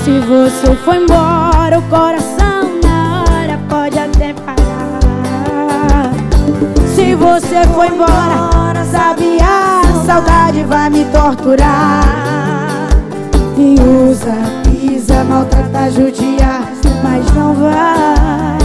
Se você for embora, o coração na hora pode até parar. Se você for embora, sabe, a saudade vai me torturar. E usa, pisa, maltrata, judia, mas não vai.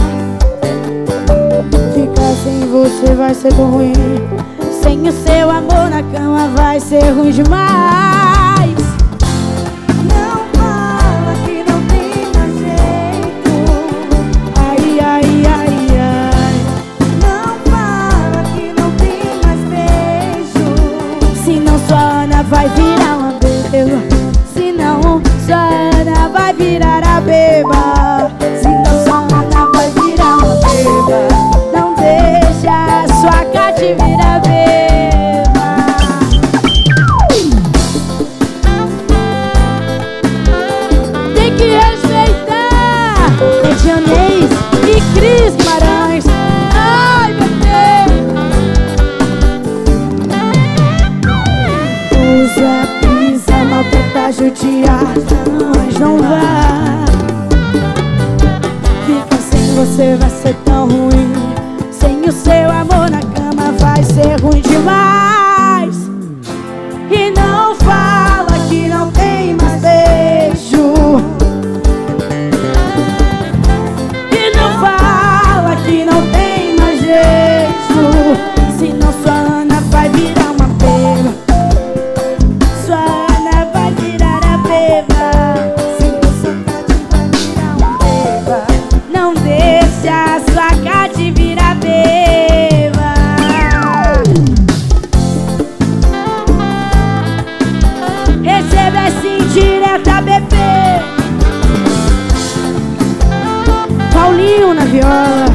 Ficar sem você vai ser tão ruim. Sem o seu amor na cama vai ser ruim demais. Não fala que não tem mais jeito. Ai, ai, ai, ai. Não fala que não tem mais beijo. Senão sua Ana vai virar uma beba. Senão sua Ana vai virar a beba. Senão sua Ana vai virar uma beba. Não deixa sua Cate virar beba. Tem que respeitar Edionês e Cris Guimarães. Ai, meu Deus. Usa, pisa, maltrata, judia, mas não vai. Fica sem você vai ser tão ruim. Sem o seu amor na cama vai ser ruim demais. E não fala que não tem mais beijo. E não fala que não tem mais jeito. Senão sua Ana vai virar uma beba. Sua Ana vai virar a beba. Senão sua Cate vai virar uma beba. Não deixa a sua Cate virar beba. Receba essa indireta, bebê. Paulinho na viola.